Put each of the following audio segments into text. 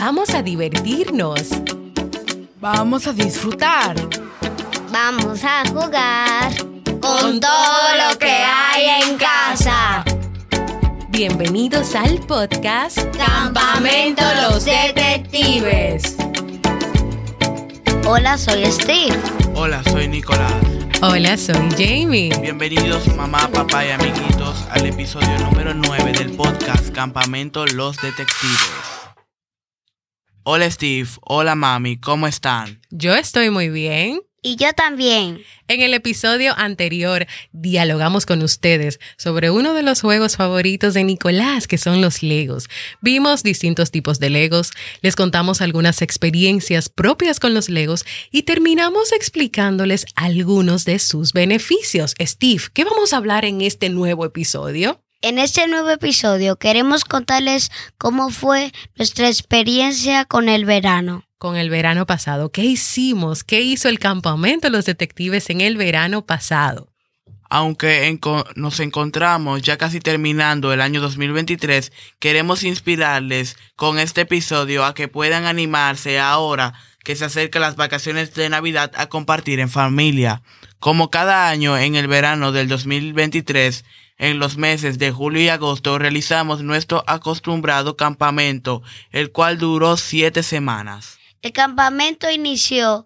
Vamos a divertirnos. Vamos a disfrutar. Vamos a jugar con todo lo que hay en casa. Bienvenidos al podcast Campamento Los Detectives. Hola, soy Steve. Hola, soy Nicolás. Hola, soy Jamie. Bienvenidos mamá, papá y amiguitos al episodio número 9 del podcast Campamento Los Detectives. Hola Steve, hola mami, ¿cómo están? Yo estoy muy bien. Y yo también. En el episodio anterior dialogamos con ustedes sobre uno de los juegos favoritos de Nicolás, que son los Legos. Vimos distintos tipos de Legos, les contamos algunas experiencias propias con los Legos y terminamos explicándoles algunos de sus beneficios. Steve, ¿qué vamos a hablar en este nuevo episodio? En este nuevo episodio queremos contarles cómo fue nuestra experiencia con el verano. Con el verano pasado. ¿Qué hicimos? ¿Qué hizo el campamento Los Detectives en el verano pasado? Aunque nos encontramos ya casi terminando el año 2023, queremos inspirarles con este episodio a que puedan animarse ahora que se acercan las vacaciones de Navidad a compartir en familia. Como cada año en el verano del 2023, en los meses de julio y agosto realizamos nuestro acostumbrado campamento, el cual duró 7 semanas. El campamento inició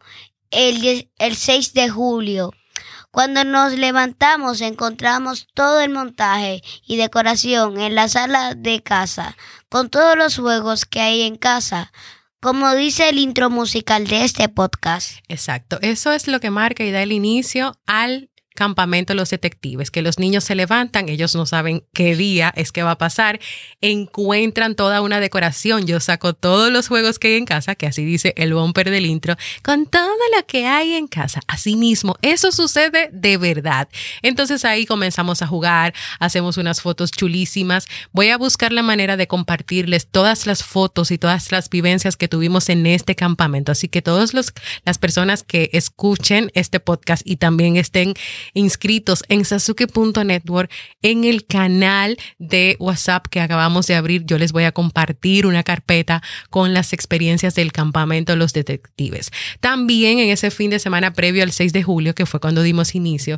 el 6 de julio. Cuando nos levantamos encontramos todo el montaje y decoración en la sala de casa, con todos los juegos que hay en casa, como dice el intro musical de este podcast. Exacto, eso es lo que marca y da el inicio al campamento Los Detectives, que los niños se levantan, ellos no saben qué día es que va a pasar, encuentran toda una decoración. Yo saco todos los juegos que hay en casa, que así dice el bumper del intro, con todo lo que hay en casa. Así mismo, eso sucede de verdad. Entonces ahí comenzamos a jugar, hacemos unas fotos chulísimas. Voy a buscar la manera de compartirles todas las fotos y todas las vivencias que tuvimos en este campamento. Así que todas las personas que escuchen este podcast y también estén inscritos en Sasuke.network, en el canal de WhatsApp que acabamos de abrir, yo les voy a compartir una carpeta con las experiencias del campamento Los Detectives. También en ese fin de semana previo al 6 de julio, que fue cuando dimos inicio,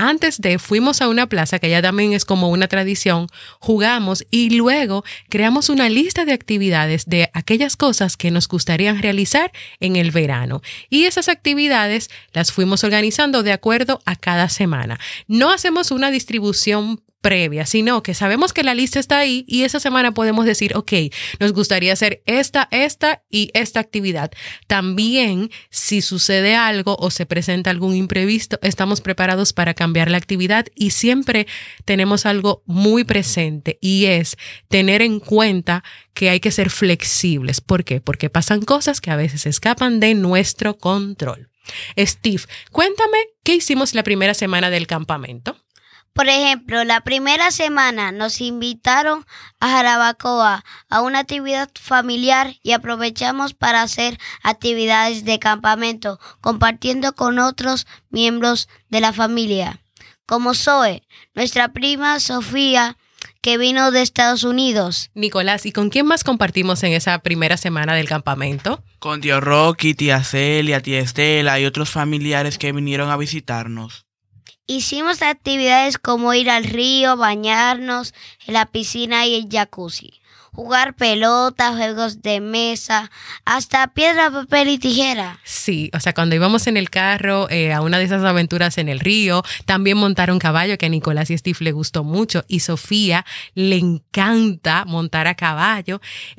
fuimos a una plaza que ya también es como una tradición, jugamos y luego creamos una lista de actividades de aquellas cosas que nos gustaría realizar en el verano. Y esas actividades las fuimos organizando de acuerdo a cada semana. No hacemos una distribución previa, sino que sabemos que la lista está ahí y esa semana podemos decir, ok, nos gustaría hacer esta y esta actividad. También, si sucede algo o se presenta algún imprevisto, estamos preparados para cambiar la actividad y siempre tenemos algo muy presente y es tener en cuenta que hay que ser flexibles. ¿Por qué? Porque pasan cosas que a veces escapan de nuestro control. Steve, cuéntame qué hicimos la primera semana del campamento. Por ejemplo, la primera semana nos invitaron a Jarabacoa a una actividad familiar y aprovechamos para hacer actividades de campamento, compartiendo con otros miembros de la familia, como Zoe, nuestra prima Sofía, que vino de Estados Unidos. Nicolás, ¿y con quién más compartimos en esa primera semana del campamento? Con tío Rocky, tía Celia, tía Estela y otros familiares que vinieron a visitarnos. Hicimos actividades como ir al río, bañarnos en la piscina y el jacuzzi, jugar pelota, juegos de mesa, hasta piedra, papel y tijera. Sí, o sea, cuando íbamos en el carro a una de esas aventuras en el río, también montar un caballo que a Nicolás y Steve le gustó mucho y Sofía le encanta montar a caballo.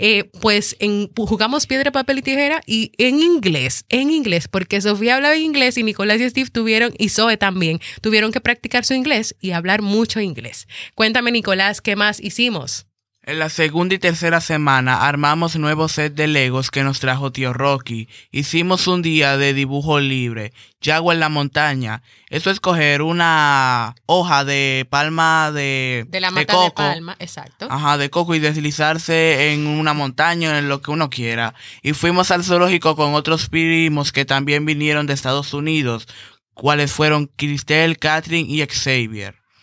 Jugamos piedra, papel y tijera y en inglés, porque Sofía hablaba inglés y Nicolás y Steve y Zoe también tuvieron que practicar su inglés y hablar mucho inglés. Cuéntame, Nicolás, ¿qué más hicimos? En la segunda y tercera semana armamos nuevo set de Legos que nos trajo tío Rocky. Hicimos un día de dibujo libre, Yago en la montaña. Eso es coger una hoja de palma de la mata coco, de palma, exacto. Ajá, de coco y deslizarse en una montaña, en lo que uno quiera. Y fuimos al zoológico con otros primos que también vinieron de Estados Unidos, cuales fueron Cristel, Catherine y Xavier.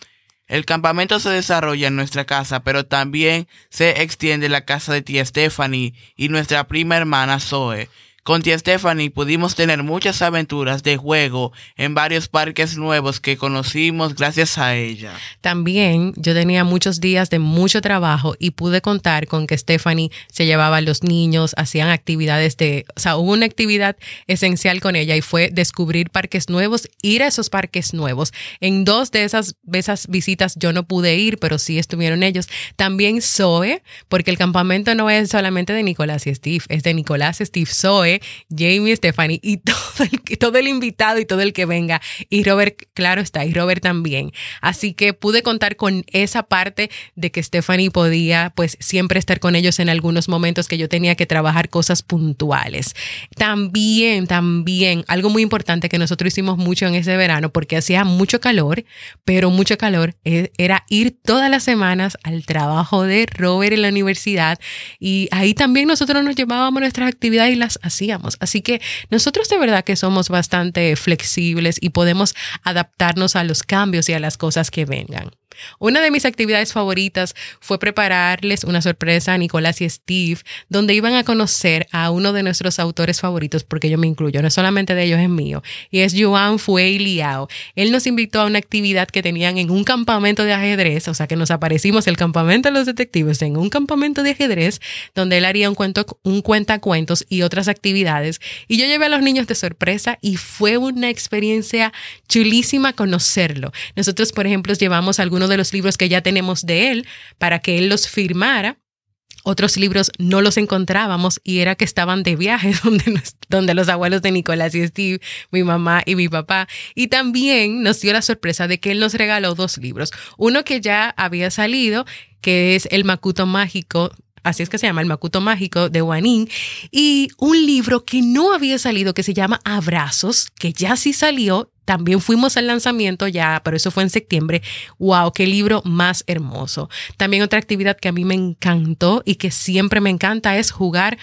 El campamento se desarrolla en nuestra casa, pero también se extiende en la casa de tía Stephanie y nuestra prima hermana Zoe. Con tía Stephanie pudimos tener muchas aventuras de juego en varios parques nuevos que conocimos gracias a ella. También yo tenía muchos días de mucho trabajo y pude contar con que Stephanie se llevaba a los niños, hacían actividades hubo una actividad esencial con ella y fue descubrir parques nuevos, ir a esos parques nuevos. En 2 de esas visitas yo no pude ir, pero sí estuvieron ellos. También Zoe, porque el campamento no es solamente de Nicolás y Steve, es de Nicolás, Steve, Zoe, Jamie, Stephanie y todo el invitado y todo el que venga. Y Robert, claro está, y Robert también. Así que pude contar con esa parte de que Stephanie podía pues siempre estar con ellos en algunos momentos que yo tenía que trabajar cosas puntuales. También, algo muy importante que nosotros hicimos mucho en ese verano porque hacía mucho calor, pero mucho calor, era ir todas las semanas al trabajo de Robert en la universidad y ahí también nosotros nos llevábamos nuestras actividades y las hacíamos. Así que nosotros de verdad que somos bastante flexibles y podemos adaptarnos a los cambios y a las cosas que vengan. Una de mis actividades favoritas fue prepararles una sorpresa a Nicolás y Steve, donde iban a conocer a uno de nuestros autores favoritos, porque yo me incluyo, no solamente de ellos es mío, y es Yuan Fue Liao. Él nos invitó a una actividad que tenían en un campamento de ajedrez, o sea que nos aparecimos el campamento de los detectives en un campamento de ajedrez, donde él haría un cuentacuentos y otras actividades, y yo llevé a los niños de sorpresa y fue una experiencia chulísima conocerlo. Nosotros, por ejemplo, llevamos algunos de los libros que ya tenemos de él para que él los firmara. Otros libros no los encontrábamos y era que estaban de viaje donde los abuelos de Nicolás y Steve, mi mamá y mi papá. Y también nos dio la sorpresa de que él nos regaló 2 libros. Uno que ya había salido, que es El Macuto Mágico, así es que se llama El Macuto Mágico de Guanín, y un libro que no había salido que se llama Abrazos, que ya sí salió. También fuimos al lanzamiento ya, pero eso fue en septiembre. ¡Wow! ¡Qué libro más hermoso! También otra actividad que a mí me encantó y que siempre me encanta es jugar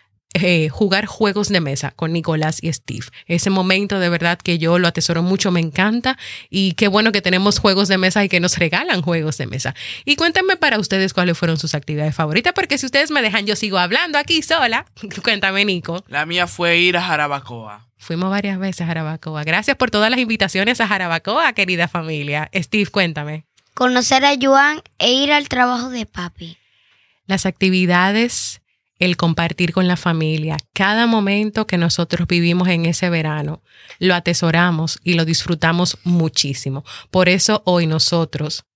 juegos de mesa con Nicolás y Steve. Ese momento de verdad que yo lo atesoro mucho, me encanta y qué bueno que tenemos juegos de mesa y que nos regalan juegos de mesa. Y cuéntenme para ustedes cuáles fueron sus actividades favoritas, porque si ustedes me dejan yo sigo hablando aquí sola. Cuéntame, Nico. La mía fue ir a Jarabacoa. Fuimos varias veces a Jarabacoa. Gracias por todas las invitaciones a Jarabacoa, querida familia. Steve, cuéntame. Conocer a Yuan e ir al trabajo de papi. Las actividades, el compartir con la familia, cada momento que nosotros vivimos en ese verano, lo atesoramos y lo disfrutamos muchísimo. Por eso hoy nosotros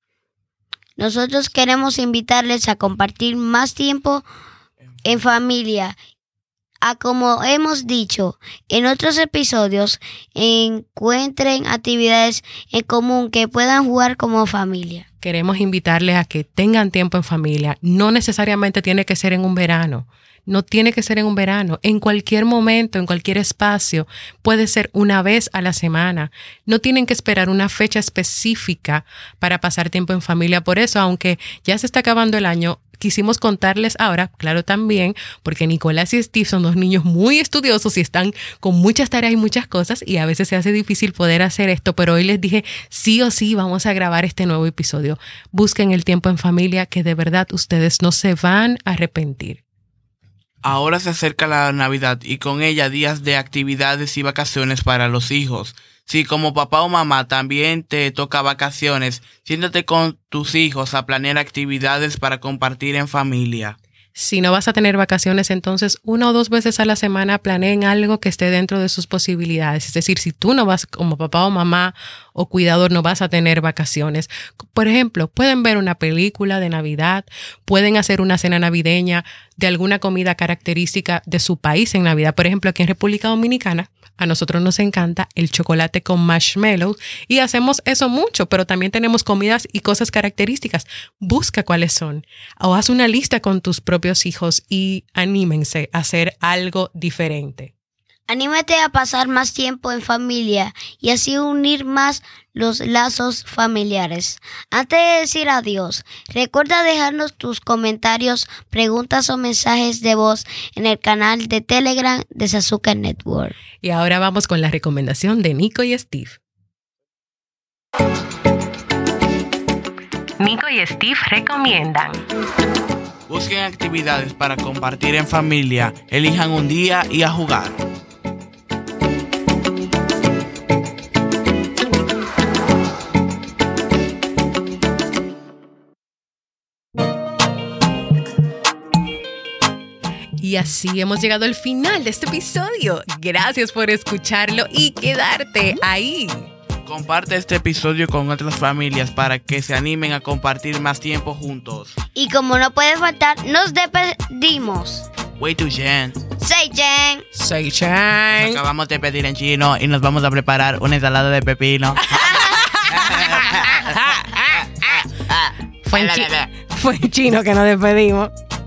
queremos invitarles a compartir más tiempo en familia. Como hemos dicho en otros episodios, encuentren actividades en común que puedan jugar como familia. Queremos invitarles a que tengan tiempo en familia. No necesariamente tiene que ser en un verano. No tiene que ser en un verano. En cualquier momento, en cualquier espacio, puede ser una vez a la semana. No tienen que esperar una fecha específica para pasar tiempo en familia. Por eso, aunque ya se está acabando el año, quisimos contarles ahora, claro también, porque Nicolás y Steve son 2 niños muy estudiosos y están con muchas tareas y muchas cosas y a veces se hace difícil poder hacer esto, pero hoy les dije sí o sí vamos a grabar este nuevo episodio. Busquen el tiempo en familia que de verdad ustedes no se van a arrepentir. Ahora se acerca la Navidad y con ella días de actividades y vacaciones para los hijos. Si como papá o mamá también te toca vacaciones, siéntate con tus hijos a planear actividades para compartir en familia. Si no vas a tener vacaciones, entonces 1 o 2 veces a la semana planeen algo que esté dentro de sus posibilidades. Es decir, si tú no vas como papá o mamá o cuidador, no vas a tener vacaciones. Por ejemplo, pueden ver una película de Navidad, pueden hacer una cena navideña de alguna comida característica de su país en Navidad. Por ejemplo, aquí en República Dominicana, a nosotros nos encanta el chocolate con marshmallows y hacemos eso mucho, pero también tenemos comidas y cosas características. Busca cuáles son o haz una lista con tus propios hijos y anímense a hacer algo diferente. Anímate a pasar más tiempo en familia y así unir más los lazos familiares. Antes de decir adiós, recuerda dejarnos tus comentarios, preguntas o mensajes de voz en el canal de Telegram de Sasuke Network. Y ahora vamos con la recomendación de Nico y Steve. Nico y Steve recomiendan. Busquen actividades para compartir en familia, elijan un día y a jugar. Y así hemos llegado al final de este episodio. Gracias por escucharlo y quedarte ahí. Comparte este episodio con otras familias para que se animen a compartir más tiempo juntos. Y como no puede faltar, nos despedimos. Wei tu Jen. Say Jen. Say Chan. Acabamos de pedir en chino y nos vamos a preparar una ensalada de pepino. Fue en chino que nos despedimos.